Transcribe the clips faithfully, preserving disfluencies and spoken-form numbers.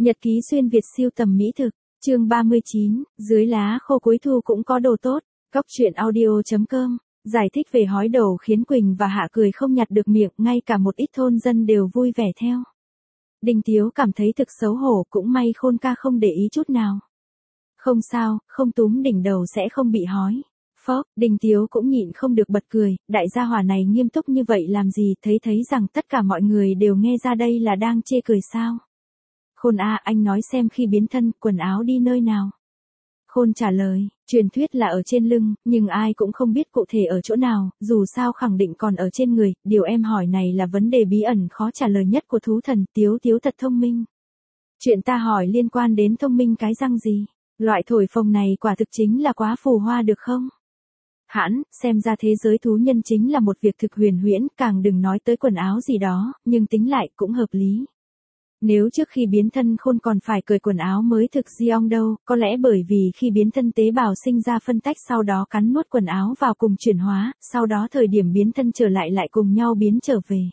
Nhật ký xuyên Việt siêu tầm mỹ thực, chương ba mươi chín, dưới lá khô cuối thu cũng có đồ tốt, góc truyện audio chấm com, giải thích về hói đầu khiến Quỳnh và Hạ cười không nhặt được miệng, ngay cả một ít thôn dân đều vui vẻ theo. Đinh Tiếu cảm thấy thực xấu hổ, cũng may Khôn ca không để ý chút nào. Không sao, không túm đỉnh đầu sẽ không bị hói. Phốc, Đinh Tiếu cũng nhịn không được bật cười, đại gia hỏa này nghiêm túc như vậy làm gì, thấy thấy rằng tất cả mọi người đều nghe ra đây là đang chê cười sao. Khôn a, anh nói xem khi biến thân, quần áo đi nơi nào. Khôn trả lời, truyền thuyết là ở trên lưng, nhưng ai cũng không biết cụ thể ở chỗ nào, dù sao khẳng định còn ở trên người, điều em hỏi này là vấn đề bí ẩn khó trả lời nhất của thú thần, Tiếu Tiếu thật thông minh. Chuyện ta hỏi liên quan đến thông minh cái răng gì, loại thổi phồng này quả thực chính là quá phù hoa được không? Hãn, xem ra thế giới thú nhân chính là một việc thực huyền huyễn, càng đừng nói tới quần áo gì đó, nhưng tính lại cũng hợp lý. Nếu trước khi biến thân Khôn còn phải cởi quần áo mới thực Giong đâu, có lẽ bởi vì khi biến thân tế bào sinh ra phân tách sau đó cắn nuốt quần áo vào cùng chuyển hóa, sau đó thời điểm biến thân trở lại lại cùng nhau biến trở về.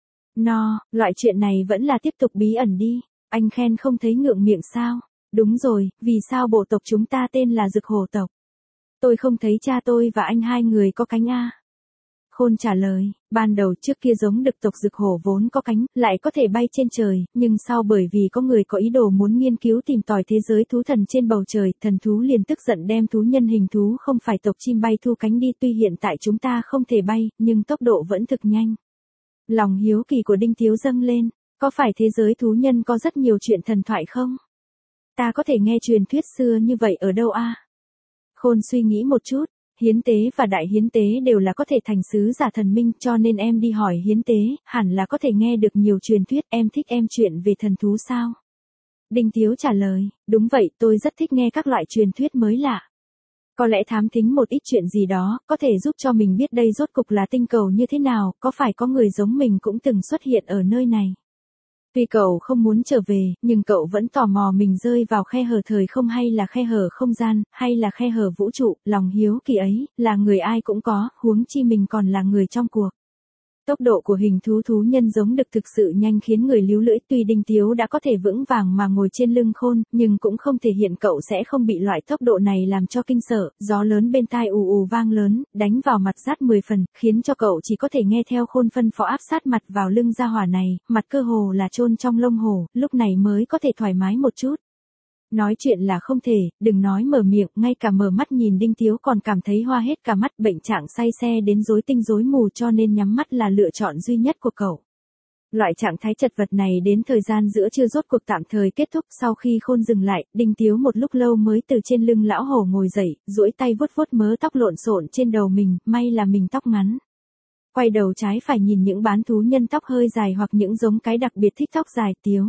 No, loại chuyện này vẫn là tiếp tục bí ẩn đi, anh khen không thấy ngượng miệng sao? Đúng rồi, vì sao bộ tộc chúng ta tên là Dực Hổ tộc? Tôi không thấy cha tôi và anh hai người có cánh a. Khôn trả lời, ban đầu trước kia giống đực tộc Dực Hổ vốn có cánh, lại có thể bay trên trời, nhưng sau bởi vì có người có ý đồ muốn nghiên cứu tìm tòi thế giới thú thần trên bầu trời, thần thú liền tức giận đem thú nhân hình thú không phải tộc chim bay thu cánh đi, tuy hiện tại chúng ta không thể bay, nhưng tốc độ vẫn thực nhanh. Lòng hiếu kỳ của Đinh Tiếu dâng lên, có phải thế giới thú nhân có rất nhiều chuyện thần thoại không? Ta có thể nghe truyền thuyết xưa như vậy ở đâu a? Khôn suy nghĩ một chút, hiến tế và đại hiến tế đều là có thể thành sứ giả thần minh, cho nên em đi hỏi hiến tế, hẳn là có thể nghe được nhiều truyền thuyết. Em thích em chuyện về thần thú sao? Đinh Tiếu trả lời, đúng vậy, tôi rất thích nghe các loại truyền thuyết mới lạ. Có lẽ thám thính một ít chuyện gì đó, có thể giúp cho mình biết đây rốt cục là tinh cầu như thế nào, có phải có người giống mình cũng từng xuất hiện ở nơi này. Tuy cậu không muốn trở về, nhưng cậu vẫn tò mò mình rơi vào khe hở thời không hay là khe hở không gian, hay là khe hở vũ trụ, lòng hiếu kỳ ấy, là người ai cũng có, huống chi mình còn là người trong cuộc. Tốc độ của hình thú thú nhân giống đực thực sự nhanh khiến người líu lưỡi, tuy Đinh Tiếu đã có thể vững vàng mà ngồi trên lưng Khôn, nhưng cũng không thể hiện cậu sẽ không bị loại tốc độ này làm cho kinh sợ, gió lớn bên tai ù ù vang lớn, đánh vào mặt rát mười phần, khiến cho cậu chỉ có thể nghe theo Khôn phân phó áp sát mặt vào lưng gia hỏa này, mặt cơ hồ là chôn trong lông hổ, lúc này mới có thể thoải mái một chút. Nói chuyện là không thể, đừng nói mở miệng, ngay cả mở mắt nhìn Đinh Tiếu còn cảm thấy hoa hết cả mắt, bệnh trạng say xe đến rối tinh rối mù, cho nên nhắm mắt là lựa chọn duy nhất của cậu. Loại trạng thái chật vật này đến thời gian giữa trưa rốt cuộc tạm thời kết thúc, sau khi Khôn dừng lại, Đinh Tiếu một lúc lâu mới từ trên lưng lão hổ ngồi dậy, duỗi tay vuốt vuốt mớ tóc lộn xộn trên đầu mình, may là mình tóc ngắn. Quay đầu trái phải nhìn những bán thú nhân tóc hơi dài hoặc những giống cái đặc biệt thích tóc dài. Tiếu.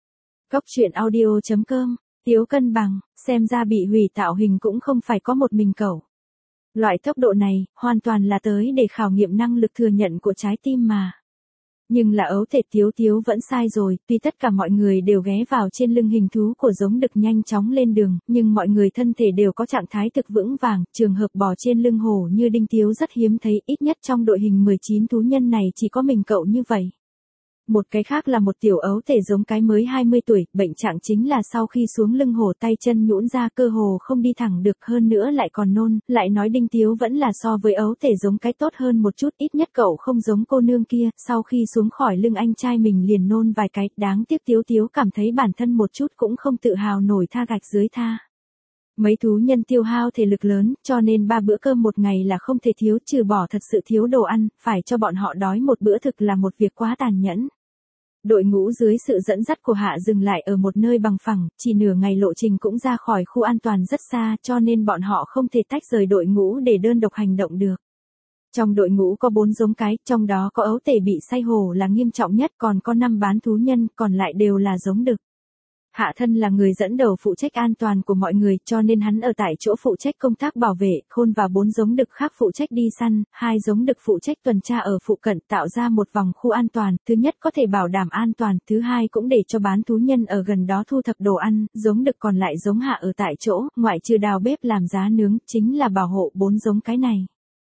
Góc truyện audio chấm com. Tiếu cân bằng, xem ra bị hủy tạo hình cũng không phải có một mình cậu. Loại tốc độ này, hoàn toàn là tới để khảo nghiệm năng lực thừa nhận của trái tim mà. Nhưng là ấu thể Tiếu Tiếu vẫn sai rồi, tuy tất cả mọi người đều ghé vào trên lưng hình thú của giống đực nhanh chóng lên đường, nhưng mọi người thân thể đều có trạng thái thực vững vàng, trường hợp bò trên lưng hổ như Đinh Tiếu rất hiếm thấy, ít nhất trong đội hình mười chín thú nhân này chỉ có mình cậu như vậy. Một cái khác là một tiểu ấu thể giống cái mới hai mươi tuổi, bệnh trạng chính là sau khi xuống lưng hổ tay chân nhũn ra, cơ hồ không đi thẳng được, hơn nữa lại còn nôn, lại nói Đinh Tiếu vẫn là so với ấu thể giống cái tốt hơn một chút, ít nhất cậu không giống cô nương kia, sau khi xuống khỏi lưng anh trai mình liền nôn vài cái, đáng tiếc Tiếu Tiếu cảm thấy bản thân một chút cũng không tự hào nổi, tha gạch dưới tha. Mấy thú nhân tiêu hao thể lực lớn, cho nên ba bữa cơm một ngày là không thể thiếu, trừ bỏ thật sự thiếu đồ ăn, phải cho bọn họ đói một bữa thực là một việc quá tàn nhẫn. Đội ngũ dưới sự dẫn dắt của Hạ dừng lại ở một nơi bằng phẳng, chỉ nửa ngày lộ trình cũng ra khỏi khu an toàn rất xa, cho nên bọn họ không thể tách rời đội ngũ để đơn độc hành động được. Trong đội ngũ có bốn giống cái, trong đó có ấu tể bị say hổ là nghiêm trọng nhất, còn có năm bán thú nhân, còn lại đều là giống đực. Hạ thân là người dẫn đầu phụ trách an toàn của mọi người, cho nên hắn ở tại chỗ phụ trách công tác bảo vệ, Khôn và bốn giống đực khác phụ trách đi săn, hai giống đực phụ trách tuần tra ở phụ cận, tạo ra một vòng khu an toàn, thứ nhất có thể bảo đảm an toàn, thứ hai cũng để cho bán thú nhân ở gần đó thu thập đồ ăn, giống đực còn lại giống Hạ ở tại chỗ, ngoại trừ đào bếp làm giá nướng, chính là bảo hộ bốn giống cái này.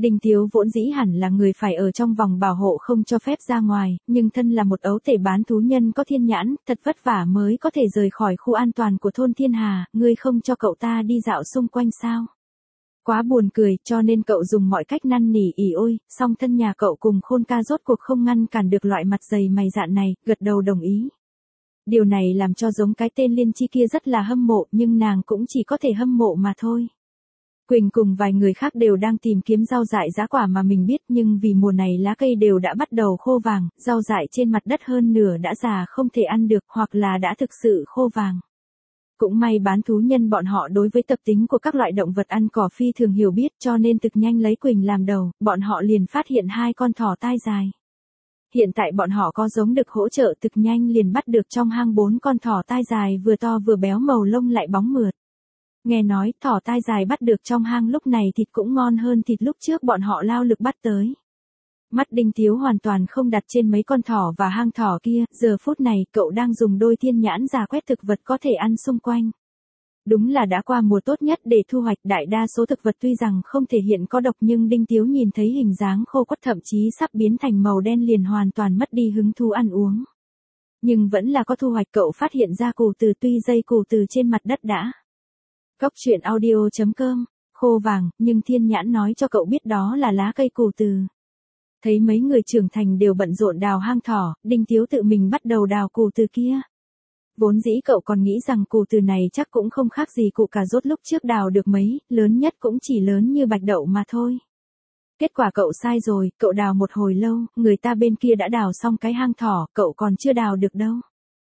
Đinh Tiếu vốn dĩ hẳn là người phải ở trong vòng bảo hộ không cho phép ra ngoài, nhưng thân là một ấu tể bán thú nhân có thiên nhãn, thật vất vả mới có thể rời khỏi khu an toàn của thôn Thiên Hà, ngươi không cho cậu ta đi dạo xung quanh sao? Quá buồn cười, cho nên cậu dùng mọi cách năn nỉ ỉ ôi, song thân nhà cậu cùng Khôn ca rốt cuộc không ngăn cản được loại mặt dày mày dạn này, gật đầu đồng ý. Điều này làm cho giống cái tên Liên Chi kia rất là hâm mộ, nhưng nàng cũng chỉ có thể hâm mộ mà thôi. Quỳnh cùng vài người khác đều đang tìm kiếm rau dại giá quả mà mình biết, nhưng vì mùa này lá cây đều đã bắt đầu khô vàng, rau dại trên mặt đất hơn nửa đã già không thể ăn được hoặc là đã thực sự khô vàng. Cũng may bán thú nhân bọn họ đối với tập tính của các loại động vật ăn cỏ phi thường hiểu biết, cho nên thực nhanh lấy Quỳnh làm đầu, bọn họ liền phát hiện hai con thỏ tai dài. Hiện tại bọn họ có giống đực hỗ trợ, thực nhanh liền bắt được trong hang bốn con thỏ tai dài vừa to vừa béo, màu lông lại bóng mượt. Nghe nói thỏ tai dài bắt được trong hang lúc này thịt cũng ngon hơn thịt lúc trước bọn họ lao lực bắt tới. Mắt Đinh Tiếu hoàn toàn không đặt trên mấy con thỏ và hang thỏ kia, giờ phút này cậu đang dùng đôi thiên nhãn dò quét thực vật có thể ăn xung quanh. Đúng là đã qua mùa tốt nhất để thu hoạch, đại đa số thực vật tuy rằng không thể hiện có độc nhưng Đinh Tiếu nhìn thấy hình dáng khô quắt thậm chí sắp biến thành màu đen liền hoàn toàn mất đi hứng thú ăn uống. Nhưng vẫn là có thu hoạch, cậu phát hiện ra củ từ, tuy dây củ từ trên mặt đất đã. Cóc truyện audio chấm com, khô vàng, nhưng thiên nhãn nói cho cậu biết đó là lá cây củ từ. Thấy mấy người trưởng thành đều bận rộn đào hang thỏ, Đinh Tiếu tự mình bắt đầu đào củ từ kia. Vốn dĩ cậu còn nghĩ rằng củ từ này chắc cũng không khác gì củ cà rốt lúc trước đào được mấy, lớn nhất cũng chỉ lớn như bạch đậu mà thôi. Kết quả cậu sai rồi, cậu đào một hồi lâu, người ta bên kia đã đào xong cái hang thỏ, cậu còn chưa đào được đâu.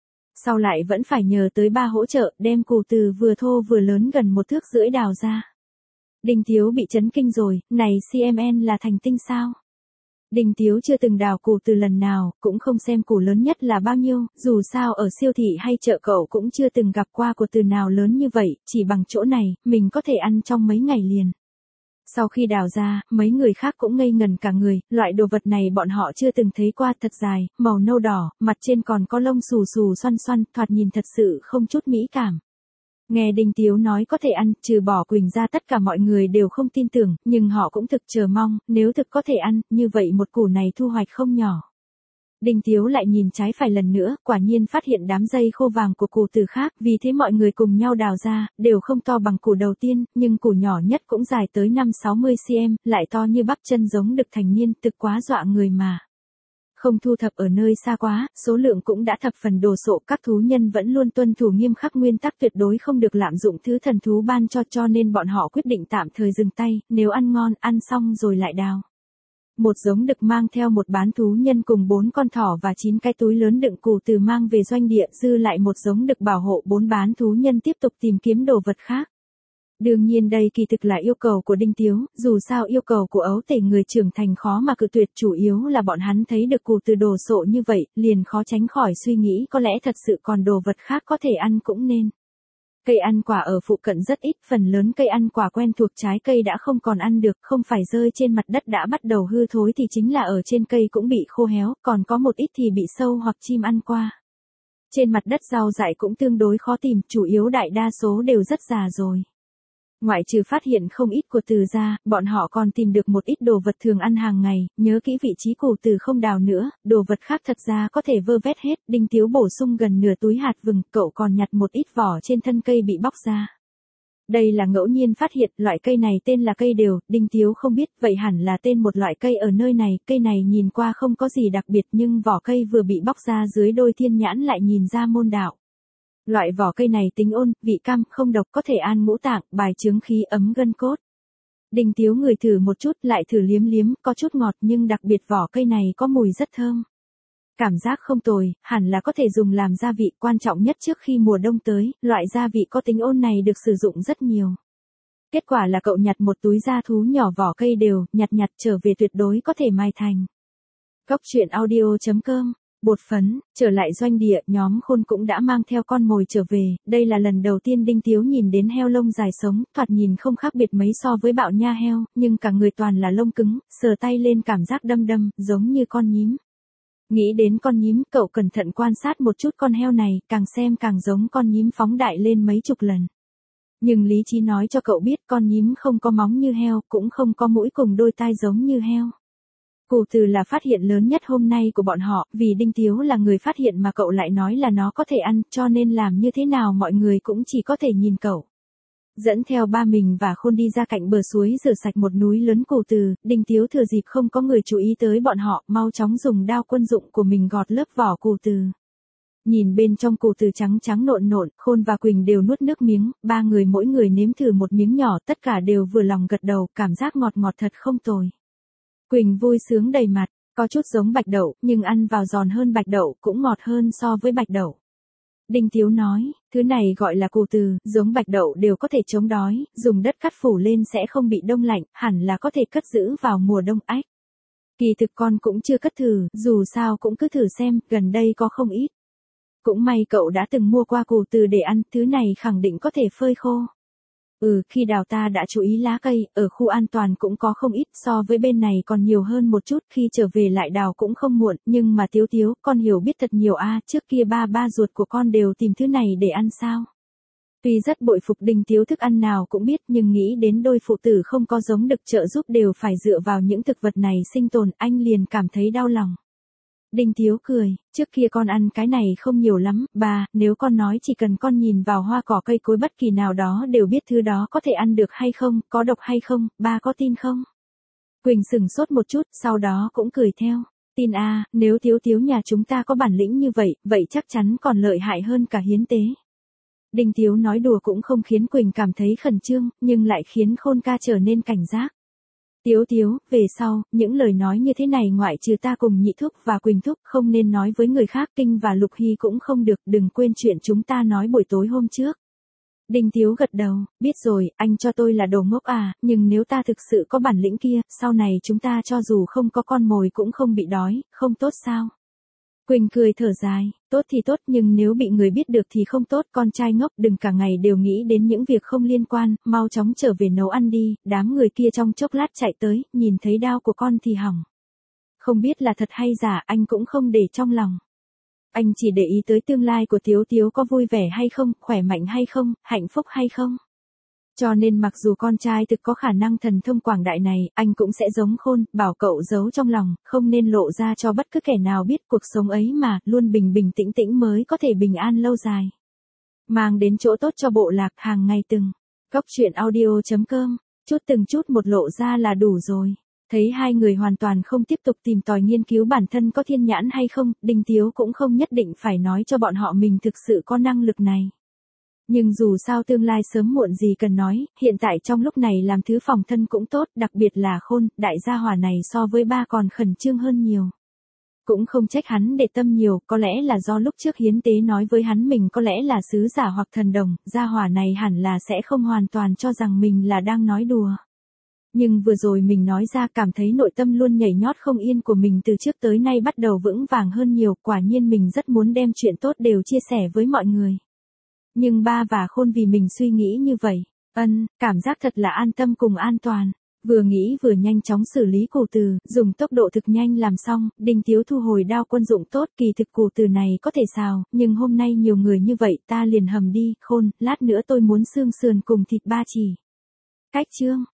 Sau lại vẫn phải nhờ tới ba hỗ trợ, đem củ từ vừa thô vừa lớn gần một thước rưỡi đào ra. Đinh Tiếu bị chấn kinh rồi, này xê em en là thành tinh sao? Đinh Tiếu chưa từng đào củ từ lần nào, cũng không xem củ lớn nhất là bao nhiêu, dù sao ở siêu thị hay chợ cậu cũng chưa từng gặp qua củ từ nào lớn như vậy, chỉ bằng chỗ này, mình có thể ăn trong mấy ngày liền. Sau khi đào ra, mấy người khác cũng ngây ngần cả người, loại đồ vật này bọn họ chưa từng thấy qua, thật dài, màu nâu đỏ, mặt trên còn có lông xù xù xoăn xoăn, thoạt nhìn thật sự không chút mỹ cảm. Nghe Đinh Tiếu nói có thể ăn, trừ bỏ Quỳnh ra tất cả mọi người đều không tin tưởng, nhưng họ cũng thực chờ mong, nếu thực có thể ăn, như vậy một củ này thu hoạch không nhỏ. Đinh Tiếu lại nhìn trái phải lần nữa, quả nhiên phát hiện đám dây khô vàng của củ từ khác, vì thế mọi người cùng nhau đào ra, đều không to bằng củ đầu tiên, nhưng củ nhỏ nhất cũng dài tới năm sáu mươi xăng-ti-mét, lại to như bắp chân giống đực thành niên, thực quá dọa người mà. Không thu thập ở nơi xa quá, số lượng cũng đã thập phần đồ sộ, các thú nhân vẫn luôn tuân thủ nghiêm khắc nguyên tắc tuyệt đối không được lạm dụng thứ thần thú ban cho, cho nên bọn họ quyết định tạm thời dừng tay, nếu ăn ngon, ăn xong rồi lại đào. Một giống đực mang theo một bán thú nhân cùng bốn con thỏ và chín cái túi lớn đựng củ từ mang về doanh địa, dư lại một giống đực bảo hộ bốn bán thú nhân tiếp tục tìm kiếm đồ vật khác. Đương nhiên đây kỳ thực là yêu cầu của Đinh Tiếu, dù sao yêu cầu của ấu tể người trưởng thành khó mà cự tuyệt, chủ yếu là bọn hắn thấy được củ từ đồ sộ như vậy, liền khó tránh khỏi suy nghĩ có lẽ thật sự còn đồ vật khác có thể ăn cũng nên. Cây ăn quả ở phụ cận rất ít, phần lớn cây ăn quả quen thuộc trái cây đã không còn ăn được, không phải rơi trên mặt đất đã bắt đầu hư thối thì chính là ở trên cây cũng bị khô héo, còn có một ít thì bị sâu hoặc chim ăn qua. Trên mặt đất rau dại cũng tương đối khó tìm, chủ yếu đại đa số đều rất già rồi. Ngoại trừ phát hiện không ít của từ ra, bọn họ còn tìm được một ít đồ vật thường ăn hàng ngày, nhớ kỹ vị trí củ từ không đào nữa, đồ vật khác thật ra có thể vơ vét hết, Đinh Tiếu bổ sung gần nửa túi hạt vừng, cậu còn nhặt một ít vỏ trên thân cây bị bóc ra. Đây là ngẫu nhiên phát hiện, loại cây này tên là cây đều, Đinh Tiếu không biết, vậy hẳn là tên một loại cây ở nơi này, cây này nhìn qua không có gì đặc biệt nhưng vỏ cây vừa bị bóc ra dưới đôi thiên nhãn lại nhìn ra môn đạo. Loại vỏ cây này tính ôn, vị cam, không độc, có thể an ngũ tạng, bài chướng khí, ấm gân cốt. Đinh Tiếu ngửi thử một chút, lại thử liếm liếm, có chút ngọt nhưng đặc biệt vỏ cây này có mùi rất thơm. Cảm giác không tồi, hẳn là có thể dùng làm gia vị, quan trọng nhất trước khi mùa đông tới, loại gia vị có tính ôn này được sử dụng rất nhiều. Kết quả là cậu nhặt một túi da thú nhỏ vỏ cây đều, nhặt nhặt trở về tuyệt đối có thể mai thành. Cóc truyện audio chấm com. Bột phấn, trở lại doanh địa, nhóm Khôn cũng đã mang theo con mồi trở về, đây là lần đầu tiên Đinh Tiếu nhìn đến heo lông dài sống, thoạt nhìn không khác biệt mấy so với bạo nha heo, nhưng cả người toàn là lông cứng, sờ tay lên cảm giác đâm đâm, giống như con nhím. Nghĩ đến con nhím, cậu cẩn thận quan sát một chút con heo này, càng xem càng giống con nhím phóng đại lên mấy chục lần. Nhưng lý trí nói cho cậu biết con nhím không có móng như heo, cũng không có mũi cùng đôi tai giống như heo. Củ từ là phát hiện lớn nhất hôm nay của bọn họ, vì Đinh Tiếu là người phát hiện mà cậu lại nói là nó có thể ăn, cho nên làm như thế nào mọi người cũng chỉ có thể nhìn cậu. Dẫn theo ba mình và Khôn đi ra cạnh bờ suối rửa sạch một núi lớn củ từ, Đinh Tiếu thừa dịp không có người chú ý tới bọn họ, mau chóng dùng đao quân dụng của mình gọt lớp vỏ củ từ. Nhìn bên trong củ từ trắng trắng nộn nộn, Khôn và Quỳnh đều nuốt nước miếng, ba người mỗi người nếm thử một miếng nhỏ, tất cả đều vừa lòng gật đầu, cảm giác ngọt ngọt thật không tồi. Quỳnh vui sướng đầy mặt, có chút giống bạch đậu, nhưng ăn vào giòn hơn bạch đậu, cũng ngọt hơn so với bạch đậu. Đinh Tiếu nói, thứ này gọi là củ từ, giống bạch đậu đều có thể chống đói, dùng đất cắt phủ lên sẽ không bị đông lạnh, hẳn là có thể cất giữ vào mùa đông ách. Kỳ thực con cũng chưa cất thử, dù sao cũng cứ thử xem, gần đây có không ít. Cũng may cậu đã từng mua qua củ từ để ăn, thứ này khẳng định có thể phơi khô. Ừ, khi đào ta đã chú ý lá cây, ở khu an toàn cũng có không ít, so với bên này còn nhiều hơn một chút, khi trở về lại đào cũng không muộn, nhưng mà Tiếu Tiếu, con hiểu biết thật nhiều a, trước kia ba ba ruột của con đều tìm thứ này để ăn sao. Tuy rất bội phục Đinh Tiếu thức ăn nào cũng biết, nhưng nghĩ đến đôi phụ tử không có giống đực trợ giúp đều phải dựa vào những thực vật này sinh tồn, anh liền cảm thấy đau lòng. Đinh Tiếu cười, trước kia con ăn cái này không nhiều lắm, bà, nếu con nói chỉ cần con nhìn vào hoa cỏ cây cối bất kỳ nào đó đều biết thứ đó có thể ăn được hay không, có độc hay không, bà có tin không? Quỳnh sửng sốt một chút, sau đó cũng cười theo, tin a, nếu Tiếu Tiếu nhà chúng ta có bản lĩnh như vậy, vậy chắc chắn còn lợi hại hơn cả hiến tế. Đinh Tiếu nói đùa cũng không khiến Quỳnh cảm thấy khẩn trương, nhưng lại khiến Khôn ca trở nên cảnh giác. Tiếu Tiếu, về sau, những lời nói như thế này ngoại trừ ta cùng Nhị Thúc và Quỳnh Thúc không nên nói với người khác, Kinh và Lục Hy cũng không được, đừng quên chuyện chúng ta nói buổi tối hôm trước. Đinh Tiếu gật đầu, biết rồi, anh cho tôi là đồ ngốc à, nhưng nếu ta thực sự có bản lĩnh kia, sau này chúng ta cho dù không có con mồi cũng không bị đói, không tốt sao? Quỳnh cười thở dài, tốt thì tốt nhưng nếu bị người biết được thì không tốt, con trai ngốc đừng cả ngày đều nghĩ đến những việc không liên quan, mau chóng trở về nấu ăn đi, đám người kia trong chốc lát chạy tới, nhìn thấy đao của con thì hỏng. Không biết là thật hay giả anh cũng không để trong lòng. Anh chỉ để ý tới tương lai của Tiếu Tiếu có vui vẻ hay không, khỏe mạnh hay không, hạnh phúc hay không. Cho nên mặc dù con trai thực có khả năng thần thông quảng đại này, anh cũng sẽ giống Khôn, bảo cậu giấu trong lòng, không nên lộ ra cho bất cứ kẻ nào biết cuộc sống ấy mà, luôn bình bình tĩnh tĩnh mới có thể bình an lâu dài. Mang đến chỗ tốt cho bộ lạc hàng ngày từng. Cóc truyện audio chấm com, chút từng chút một lộ ra là đủ rồi. Thấy hai người hoàn toàn không tiếp tục tìm tòi nghiên cứu bản thân có thiên nhãn hay không, Đinh Tiếu cũng không nhất định phải nói cho bọn họ mình thực sự có năng lực này. Nhưng dù sao tương lai sớm muộn gì cần nói, hiện tại trong lúc này làm thứ phòng thân cũng tốt, đặc biệt là Khôn, đại gia hỏa này so với ba còn khẩn trương hơn nhiều. Cũng không trách hắn để tâm nhiều, có lẽ là do lúc trước hiến tế nói với hắn mình có lẽ là sứ giả hoặc thần đồng, gia hỏa này hẳn là sẽ không hoàn toàn cho rằng mình là đang nói đùa. Nhưng vừa rồi mình nói ra cảm thấy nội tâm luôn nhảy nhót không yên của mình từ trước tới nay bắt đầu vững vàng hơn nhiều, quả nhiên mình rất muốn đem chuyện tốt đều chia sẻ với mọi người. Nhưng ba và Khôn vì mình suy nghĩ như vậy, ân, cảm giác thật là an tâm cùng an toàn. Vừa nghĩ vừa nhanh chóng xử lý củ từ, dùng tốc độ thực nhanh làm xong, Đinh Tiếu thu hồi đao quân dụng tốt, kỳ thực củ từ này có thể xào, nhưng hôm nay nhiều người như vậy ta liền hầm đi, Khôn, lát nữa tôi muốn xương sườn cùng thịt ba chỉ. Cách chương.